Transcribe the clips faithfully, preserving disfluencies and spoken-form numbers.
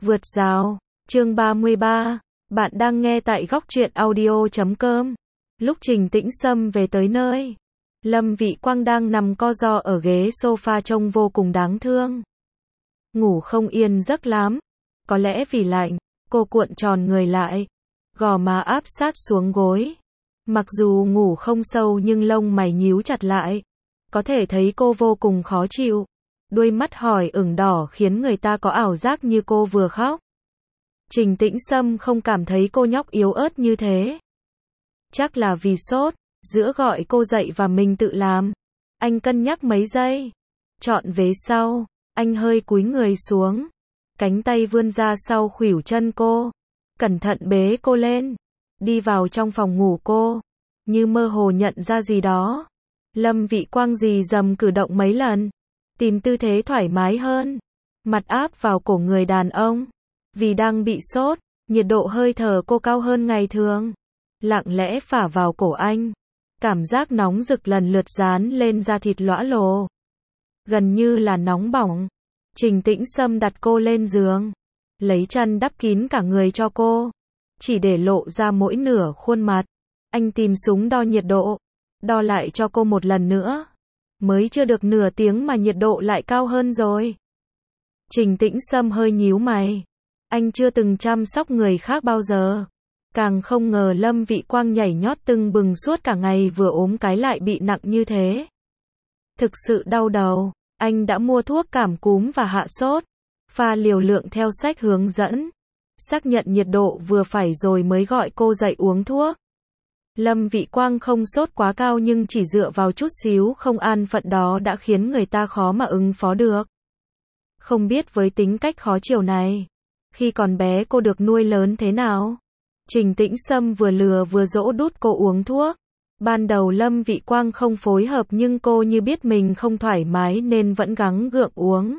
Vượt rào, chương ba mươi ba. Bạn đang nghe tại góc truyện audio chấm com. Lúc Trình Tĩnh Sâm về tới nơi, Lâm Vị Quang đang nằm co ro ở ghế sofa trông vô cùng đáng thương. Ngủ không yên giấc lắm. Có lẽ vì lạnh, cô cuộn tròn người lại, gò má áp sát xuống gối. Mặc dù ngủ không sâu nhưng lông mày nhíu chặt lại. Có thể thấy cô vô cùng khó chịu. Đuôi mắt hỏi ửng đỏ khiến người ta có ảo giác như cô vừa khóc. Trình Tĩnh Sâm không cảm thấy cô nhóc yếu ớt như thế. Chắc là vì sốt, giữa gọi cô dậy và mình tự làm. Anh cân nhắc mấy giây. Chọn vế sau, anh hơi cúi người xuống. Cánh tay vươn ra sau khuỷu chân cô. Cẩn thận bế cô lên. Đi vào trong phòng ngủ cô. Như mơ hồ nhận ra gì đó. Lâm Vị Quang rì rầm cử động mấy lần. Tìm tư thế thoải mái hơn. Mặt áp vào cổ người đàn ông. Vì đang bị sốt, nhiệt độ hơi thở cô cao hơn ngày thường. Lặng lẽ phả vào cổ anh. Cảm giác nóng rực lần lượt dán lên da thịt lõa lồ. Gần như là nóng bỏng. Trình Tĩnh Sâm đặt cô lên giường. Lấy chăn đắp kín cả người cho cô. Chỉ để lộ ra mỗi nửa khuôn mặt. Anh tìm súng đo nhiệt độ. Đo lại cho cô một lần nữa. Mới chưa được nửa tiếng mà nhiệt độ lại cao hơn rồi. Trình Tĩnh Sâm hơi nhíu mày. Anh chưa từng chăm sóc người khác bao giờ. Càng không ngờ Lâm Vị Quang nhảy nhót tưng bừng suốt cả ngày vừa ốm cái lại bị nặng như thế. Thực sự đau đầu. Anh đã mua thuốc cảm cúm và hạ sốt. Pha liều lượng theo sách hướng dẫn. Xác nhận nhiệt độ vừa phải rồi mới gọi cô dậy uống thuốc. Lâm Vị Quang không sốt quá cao nhưng chỉ dựa vào chút xíu không an phận đó đã khiến người ta khó mà ứng phó được. Không biết với tính cách khó chiều này, khi còn bé cô được nuôi lớn thế nào? Trình Tĩnh Sâm vừa lừa vừa dỗ đút cô uống thuốc. Ban đầu Lâm Vị Quang không phối hợp nhưng cô như biết mình không thoải mái nên vẫn gắng gượng uống.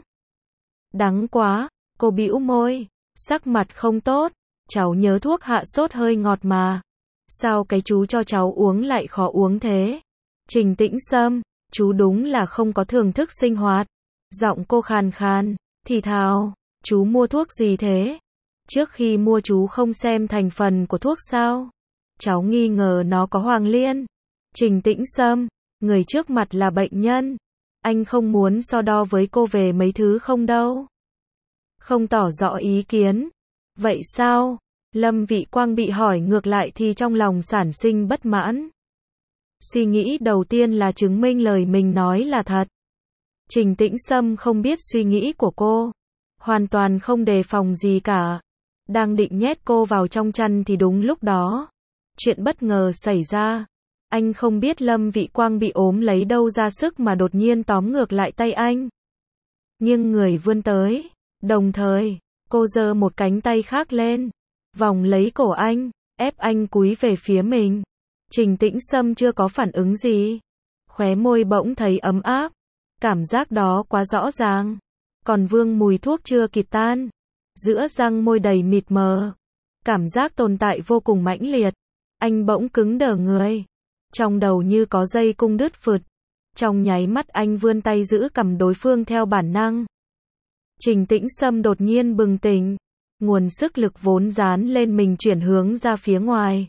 Đắng quá, cô bĩu môi, sắc mặt không tốt. Cháu nhớ thuốc hạ sốt hơi ngọt mà. Sao cái chú cho cháu uống lại khó uống thế? Trình Tĩnh Sâm, chú đúng là không có thưởng thức sinh hoạt. Giọng cô khàn khàn, thì thào, chú mua thuốc gì thế? Trước khi mua chú không xem thành phần của thuốc sao? Cháu nghi ngờ nó có hoàng liên. Trình Tĩnh Sâm, người trước mặt là bệnh nhân. Anh không muốn so đo với cô về mấy thứ không đâu. Không tỏ rõ ý kiến. Vậy sao? Lâm Vị Quang bị hỏi ngược lại thì trong lòng sản sinh bất mãn. Suy nghĩ đầu tiên là chứng minh lời mình nói là thật. Trình Tĩnh Sâm không biết suy nghĩ của cô. Hoàn toàn không đề phòng gì cả. Đang định nhét cô vào trong chăn thì đúng lúc đó. Chuyện bất ngờ xảy ra. Anh không biết Lâm Vị Quang bị ốm lấy đâu ra sức mà đột nhiên tóm ngược lại tay anh. Nghiêng người vươn tới. Đồng thời, cô giơ một cánh tay khác lên. Vòng lấy cổ anh, ép anh cúi về phía mình. Trình Tĩnh Sâm chưa có phản ứng gì. Khóe môi bỗng thấy ấm áp. Cảm giác đó quá rõ ràng. Còn vương mùi thuốc chưa kịp tan. Giữa răng môi đầy mịt mờ. Cảm giác tồn tại vô cùng mãnh liệt. Anh bỗng cứng đờ người. Trong đầu như có dây cung đứt phượt. Trong nháy mắt anh vươn tay giữ cầm đối phương theo bản năng. Trình Tĩnh Sâm đột nhiên bừng tỉnh. Nguồn sức lực vốn dán lên mình chuyển hướng ra phía ngoài.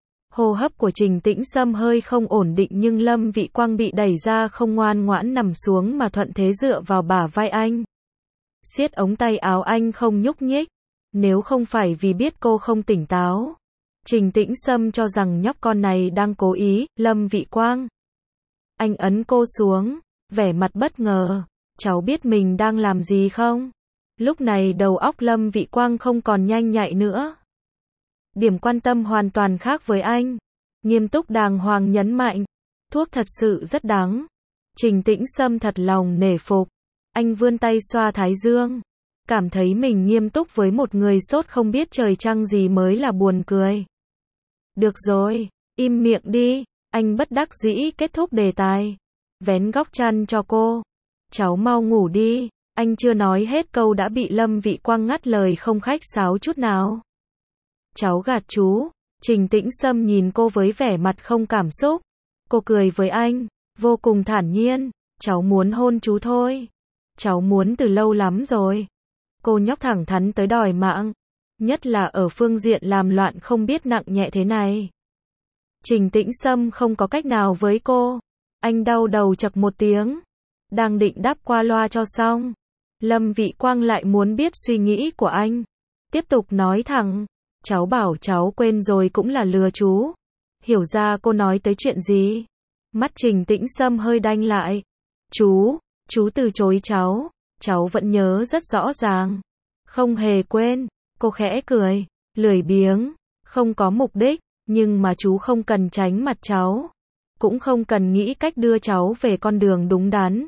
Hô hấp của Trình Tĩnh Sâm hơi không ổn định nhưng Lâm Vị Quang bị đẩy ra không ngoan ngoãn nằm xuống mà thuận thế dựa vào bả vai anh. Siết ống tay áo anh không nhúc nhích. Nếu không phải vì biết cô không tỉnh táo, Trình Tĩnh Sâm cho rằng nhóc con này đang cố ý. Lâm Vị Quang. Anh ấn cô xuống, vẻ mặt bất ngờ. Cháu biết mình đang làm gì không? Lúc này đầu óc Lâm Vị Quang không còn nhanh nhạy nữa. Điểm quan tâm hoàn toàn khác với anh. Nghiêm túc đàng hoàng nhấn mạnh. Thuốc thật sự rất đắng. Trình Tĩnh Sâm thật lòng nể phục. Anh vươn tay xoa thái dương. Cảm thấy mình nghiêm túc với một người sốt không biết trời trăng gì mới là buồn cười. Được rồi, im miệng đi. Anh bất đắc dĩ kết thúc đề tài. Vén góc chăn cho cô. Cháu mau ngủ đi. Anh chưa nói hết câu đã bị Lâm Vị Quang ngắt lời không khách sáo chút nào. Cháu gạt chú. Trình Tĩnh Sâm nhìn cô với vẻ mặt không cảm xúc. Cô cười với anh, vô cùng thản nhiên. Cháu muốn hôn chú thôi. Cháu muốn từ lâu lắm rồi. Cô nhóc thẳng thắn tới đòi mạng. Nhất là ở phương diện làm loạn không biết nặng nhẹ thế này. Trình Tĩnh Sâm không có cách nào với cô. Anh đau đầu chậc một tiếng. Đang định đáp qua loa cho xong. Lâm Vị Quang lại muốn biết suy nghĩ của anh. Tiếp tục nói thẳng. Cháu bảo cháu quên rồi cũng là lừa chú. Hiểu ra cô nói tới chuyện gì. Mắt Trình Tĩnh Sâm hơi đanh lại. Chú, chú từ chối cháu. Cháu vẫn nhớ rất rõ ràng. Không hề quên. Cô khẽ cười. Lười biếng. Không có mục đích. Nhưng mà chú không cần tránh mặt cháu. Cũng không cần nghĩ cách đưa cháu về con đường đúng đắn.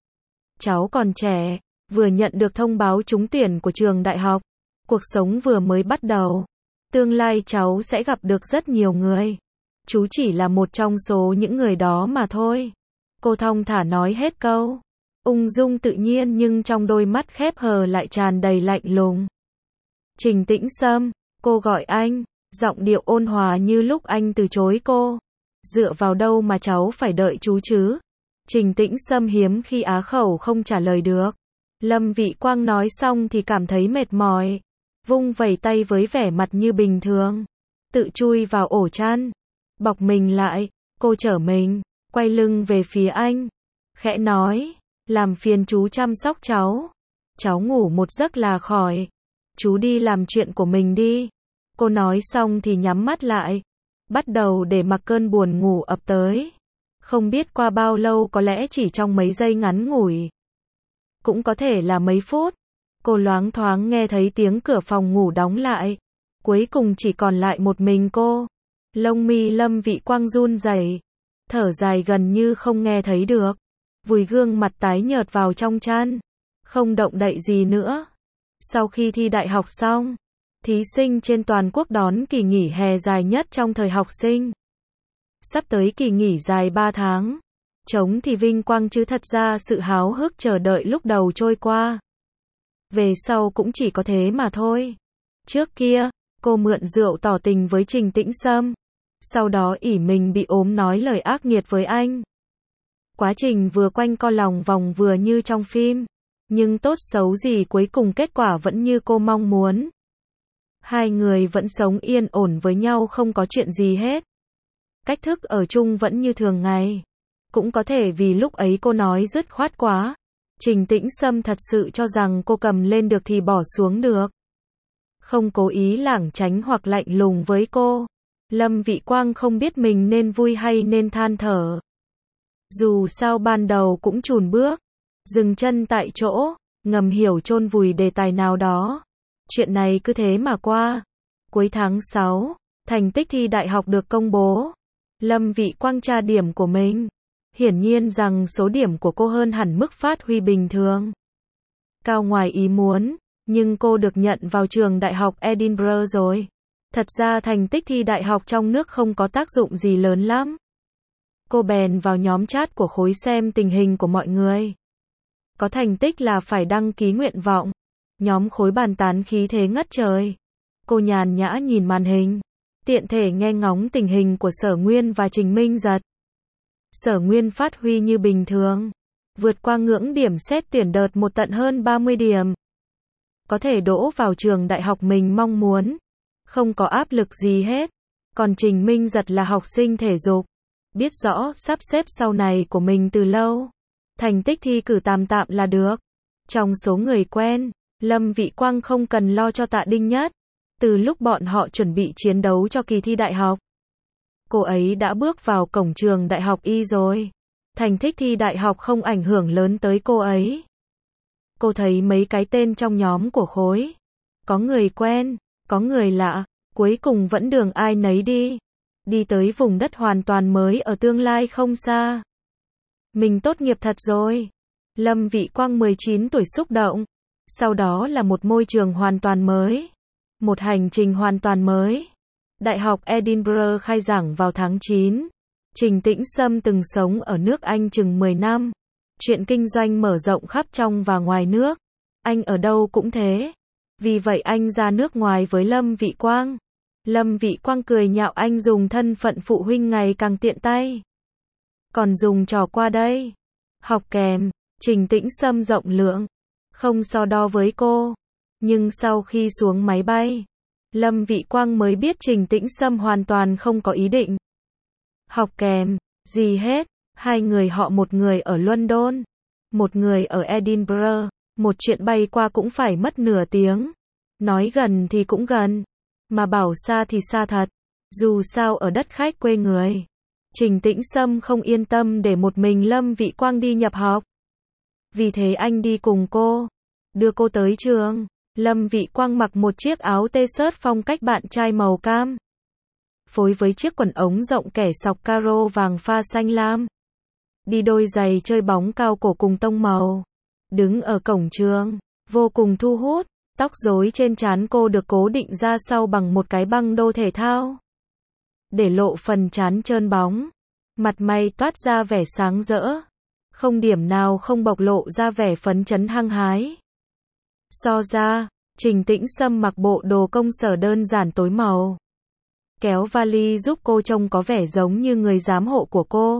Cháu còn trẻ. Vừa nhận được thông báo trúng tuyển của trường đại học. Cuộc sống vừa mới bắt đầu. Tương lai cháu sẽ gặp được rất nhiều người. Chú chỉ là một trong số những người đó mà thôi. Cô thong thả nói hết câu. Ung dung tự nhiên nhưng trong đôi mắt khép hờ lại tràn đầy lạnh lùng. Trình Tĩnh Sâm, cô gọi anh, giọng điệu ôn hòa như lúc anh từ chối cô. Dựa vào đâu mà cháu phải đợi chú chứ? Trình Tĩnh Sâm hiếm khi á khẩu không trả lời được. Lâm Vị Quang nói xong thì cảm thấy mệt mỏi. Vung vẩy tay với vẻ mặt như bình thường. Tự chui vào ổ chăn. Bọc mình lại, cô trở mình, quay lưng về phía anh. Khẽ nói, làm phiền chú chăm sóc cháu. Cháu ngủ một giấc là khỏi. Chú đi làm chuyện của mình đi. Cô nói xong thì nhắm mắt lại. Bắt đầu để mặc cơn buồn ngủ ập tới. Không biết qua bao lâu, có lẽ chỉ trong mấy giây ngắn ngủi. Cũng có thể là mấy phút. Cô loáng thoáng nghe thấy tiếng cửa phòng ngủ đóng lại. Cuối cùng chỉ còn lại một mình cô. Lông mi Lâm Vị Quang run rẩy, thở dài gần như không nghe thấy được. Vùi gương mặt tái nhợt vào trong chăn. Không động đậy gì nữa. Sau khi thi đại học xong, thí sinh trên toàn quốc đón kỳ nghỉ hè dài nhất trong thời học sinh. Sắp tới kỳ nghỉ dài ba tháng. Trống thì vinh quang chứ thật ra sự háo hức chờ đợi lúc đầu trôi qua. Về sau cũng chỉ có thế mà thôi. Trước kia, cô mượn rượu tỏ tình với Trình Tĩnh Sâm. Sau đó ỷ mình bị ốm nói lời ác nghiệt với anh. Quá trình vừa quanh co lòng vòng vừa như trong phim. Nhưng tốt xấu gì cuối cùng kết quả vẫn như cô mong muốn. Hai người vẫn sống yên ổn với nhau, không có chuyện gì hết. Cách thức ở chung vẫn như thường ngày. Cũng có thể vì lúc ấy cô nói dứt khoát quá. Trình Tĩnh Sâm thật sự cho rằng cô cầm lên được thì bỏ xuống được. Không cố ý lảng tránh hoặc lạnh lùng với cô. Lâm Vị Quang không biết mình nên vui hay nên than thở. Dù sao ban đầu cũng chùn bước, dừng chân tại chỗ, ngầm hiểu chôn vùi đề tài nào đó. Chuyện này cứ thế mà qua. Cuối tháng sáu, thành tích thi đại học được công bố. Lâm Vị Quang tra điểm của mình. Hiển nhiên rằng số điểm của cô hơn hẳn mức phát huy bình thường. Cao ngoài ý muốn, nhưng cô được nhận vào trường đại học Edinburgh rồi. Thật ra thành tích thi đại học trong nước không có tác dụng gì lớn lắm. Cô bèn vào nhóm chat của khối xem tình hình của mọi người. Có thành tích là phải đăng ký nguyện vọng. Nhóm khối bàn tán khí thế ngất trời. Cô nhàn nhã nhìn màn hình, tiện thể nghe ngóng tình hình của Sở Nguyên và Trình Minh Giật. Sở Nguyên phát huy như bình thường, vượt qua ngưỡng điểm xét tuyển đợt một tận hơn ba mươi điểm. Có thể đỗ vào trường đại học mình mong muốn. Không có áp lực gì hết. Còn Trình Minh Giật là học sinh thể dục. Biết rõ sắp xếp sau này của mình từ lâu. Thành tích thi cử tạm tạm là được. Trong số người quen, Lâm Vị Quang không cần lo cho Tạ Đinh Nhất. Từ lúc bọn họ chuẩn bị chiến đấu cho kỳ thi đại học, cô ấy đã bước vào cổng trường đại học Y rồi. Thành tích thi đại học không ảnh hưởng lớn tới cô ấy. Cô thấy mấy cái tên trong nhóm của khối. Có người quen, có người lạ, cuối cùng vẫn đường ai nấy đi. Đi tới vùng đất hoàn toàn mới ở tương lai không xa. Mình tốt nghiệp thật rồi. Lâm Vị Quang mười chín tuổi xúc động. Sau đó là một môi trường hoàn toàn mới. Một hành trình hoàn toàn mới. Đại học Edinburgh khai giảng vào tháng chín. Trình Tĩnh Sâm từng sống ở nước Anh chừng mười năm. Chuyện kinh doanh mở rộng khắp trong và ngoài nước. Anh ở đâu cũng thế. Vì vậy anh ra nước ngoài với Lâm Vị Quang. Lâm Vị Quang cười nhạo anh dùng thân phận phụ huynh ngày càng tiện tay. Còn dùng trò qua đây. Học kèm. Trình Tĩnh Sâm rộng lượng. Không so đo với cô. Nhưng sau khi xuống máy bay, Lâm Vị Quang mới biết Trình Tĩnh Sâm hoàn toàn không có ý định học kèm gì hết. Hai người họ, một người ở London, một người ở Edinburgh, một chuyện bay qua cũng phải mất nửa tiếng. Nói gần thì cũng gần, mà bảo xa thì xa thật. Dù sao ở đất khách quê người, Trình Tĩnh Sâm không yên tâm để một mình Lâm Vị Quang đi nhập học. Vì thế anh đi cùng cô, đưa cô tới trường. Lâm Vị Quang mặc một chiếc áo t-shirt phong cách bạn trai màu cam, phối với chiếc quần ống rộng kẻ sọc caro vàng pha xanh lam. Đi đôi giày chơi bóng cao cổ cùng tông màu. Đứng ở cổng trường, vô cùng thu hút. Tóc rối trên trán cô được cố định ra sau bằng một cái băng đô thể thao, để lộ phần trán trơn bóng. Mặt mày toát ra vẻ sáng rỡ, không điểm nào không bộc lộ ra vẻ phấn chấn hăng hái. So ra, Trình Tĩnh Sâm mặc bộ đồ công sở đơn giản tối màu, kéo vali giúp cô trông có vẻ giống như người giám hộ của cô.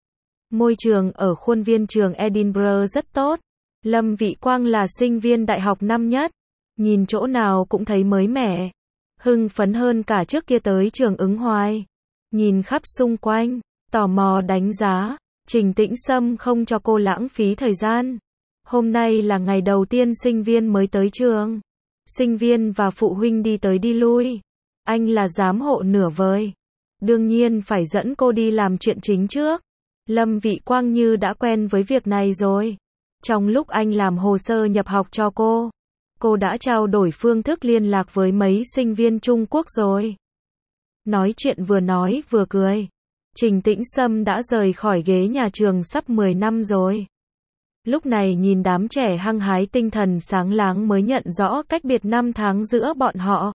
Môi trường ở khuôn viên trường Edinburgh rất tốt. Lâm Vị Quang là sinh viên đại học năm nhất, nhìn chỗ nào cũng thấy mới mẻ, hưng phấn hơn cả trước kia tới trường ứng hoài. Nhìn khắp xung quanh, tò mò đánh giá. Trình Tĩnh Sâm không cho cô lãng phí thời gian. Hôm nay là ngày đầu tiên sinh viên mới tới trường. Sinh viên và phụ huynh đi tới đi lui. Anh là giám hộ nửa vời, đương nhiên phải dẫn cô đi làm chuyện chính trước. Lâm Vị Quang như đã quen với việc này rồi. Trong lúc anh làm hồ sơ nhập học cho cô, cô đã trao đổi phương thức liên lạc với mấy sinh viên Trung Quốc rồi. Nói chuyện vừa nói vừa cười. Trình Tĩnh Sâm đã rời khỏi ghế nhà trường sắp mười năm rồi. Lúc này nhìn đám trẻ hăng hái tinh thần sáng láng mới nhận rõ cách biệt năm tháng giữa bọn họ.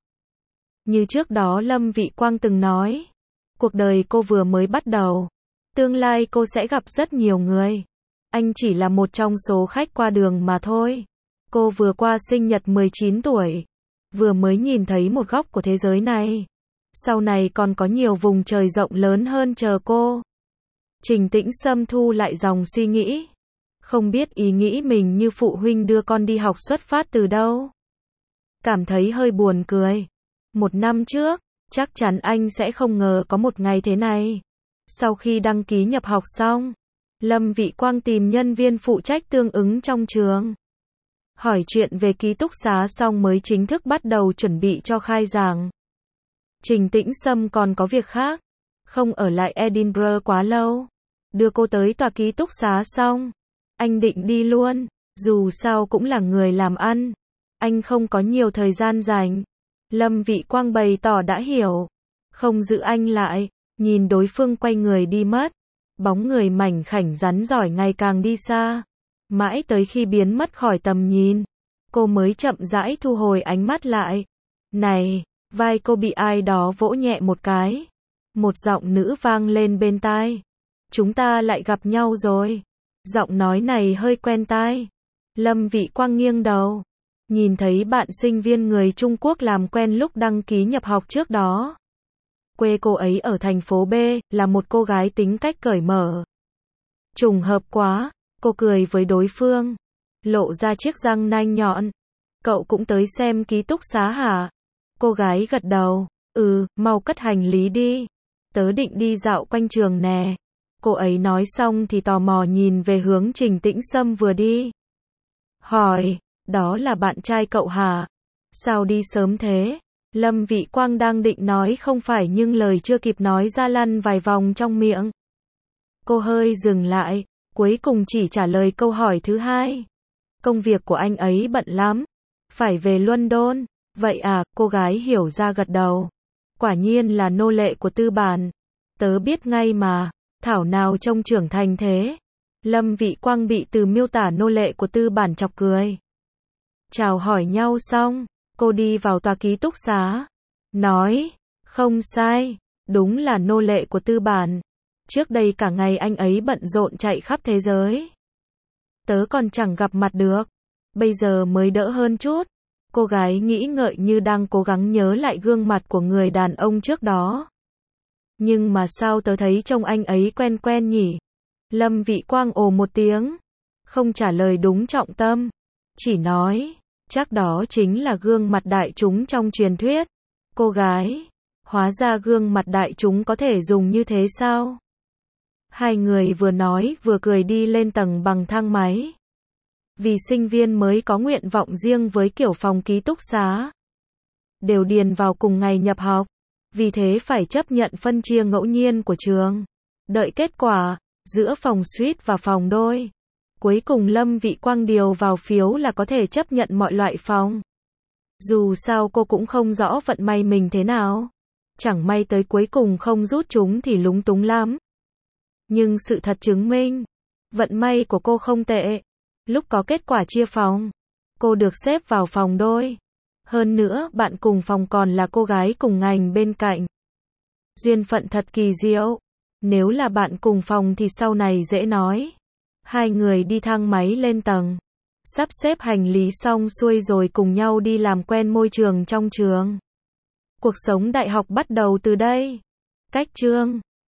Như trước đó Lâm Vị Quang từng nói, cuộc đời cô vừa mới bắt đầu. Tương lai cô sẽ gặp rất nhiều người. Anh chỉ là một trong số khách qua đường mà thôi. Cô vừa qua sinh nhật mười chín tuổi, vừa mới nhìn thấy một góc của thế giới này. Sau này còn có nhiều vùng trời rộng lớn hơn chờ cô. Trình Tĩnh Sâm thu lại dòng suy nghĩ. Không biết ý nghĩ mình như phụ huynh đưa con đi học xuất phát từ đâu. Cảm thấy hơi buồn cười. Một năm trước, chắc chắn anh sẽ không ngờ có một ngày thế này. Sau khi đăng ký nhập học xong, Lâm Vị Quang tìm nhân viên phụ trách tương ứng trong trường. Hỏi chuyện về ký túc xá xong mới chính thức bắt đầu chuẩn bị cho khai giảng. Trình Tĩnh Sâm còn có việc khác, không ở lại Edinburgh quá lâu. Đưa cô tới tòa ký túc xá xong, anh định đi luôn, dù sao cũng là người làm ăn. Anh không có nhiều thời gian dành. Lâm Vị Quang bày tỏ đã hiểu, không giữ anh lại. Nhìn đối phương quay người đi mất, bóng người mảnh khảnh rắn giỏi ngày càng đi xa. Mãi tới khi biến mất khỏi tầm nhìn, cô mới chậm rãi thu hồi ánh mắt lại. Này, vai cô bị ai đó vỗ nhẹ một cái. Một giọng nữ vang lên bên tai. Chúng ta lại gặp nhau rồi. Giọng nói này hơi quen tai. Lâm Vị Quang nghiêng đầu, nhìn thấy bạn sinh viên người Trung Quốc làm quen lúc đăng ký nhập học trước đó. Quê cô ấy ở thành phố B, là một cô gái tính cách cởi mở. Trùng hợp quá, cô cười với đối phương, lộ ra chiếc răng nanh nhọn. Cậu cũng tới xem ký túc xá hả? Cô gái gật đầu, ừ, mau cất hành lý đi. Tớ định đi dạo quanh trường nè. Cô ấy nói xong thì tò mò nhìn về hướng Trình Tĩnh Sâm vừa đi. Hỏi, đó là bạn trai cậu hả? Sao đi sớm thế? Lâm Vị Quang đang định nói không phải nhưng lời chưa kịp nói ra lăn vài vòng trong miệng. Cô hơi dừng lại, cuối cùng chỉ trả lời câu hỏi thứ hai. Công việc của anh ấy bận lắm, phải về London. Vậy à, cô gái hiểu ra gật đầu. Quả nhiên là nô lệ của tư bản. Tớ biết ngay mà, thảo nào trông trưởng thành thế. Lâm Vị Quang bị từ miêu tả nô lệ của tư bản chọc cười. Chào hỏi nhau xong, cô đi vào tòa ký túc xá. Nói, không sai, đúng là nô lệ của tư bản. Trước đây cả ngày anh ấy bận rộn chạy khắp thế giới. Tớ còn chẳng gặp mặt được. Bây giờ mới đỡ hơn chút. Cô gái nghĩ ngợi như đang cố gắng nhớ lại gương mặt của người đàn ông trước đó. Nhưng mà sao tớ thấy trông anh ấy quen quen nhỉ? Lâm Vị Quang ồ một tiếng, không trả lời đúng trọng tâm, chỉ nói, Chắc đó chính là gương mặt đại chúng trong truyền thuyết. Cô gái, hóa ra gương mặt đại chúng có thể dùng như thế sao? Hai người vừa nói vừa cười đi lên tầng bằng thang máy. Vì sinh viên mới có nguyện vọng riêng với kiểu phòng ký túc xá, đều điền vào cùng ngày nhập học, vì thế phải chấp nhận phân chia ngẫu nhiên của trường. Đợi kết quả, giữa phòng suite và phòng đôi. Cuối cùng Lâm Vị Quang điều vào phiếu là có thể chấp nhận mọi loại phòng. Dù sao cô cũng không rõ vận may mình thế nào. Chẳng may tới cuối cùng không rút chúng thì lúng túng lắm. Nhưng sự thật chứng minh, vận may của cô không tệ. Lúc có kết quả chia phòng, cô được xếp vào phòng đôi. Hơn nữa, bạn cùng phòng còn là cô gái cùng ngành bên cạnh. Duyên phận thật kỳ diệu. Nếu là bạn cùng phòng thì sau này dễ nói. Hai người đi thang máy lên tầng, sắp xếp hành lý xong xuôi rồi cùng nhau đi làm quen môi trường trong trường. Cuộc sống đại học bắt đầu từ đây. Cách chương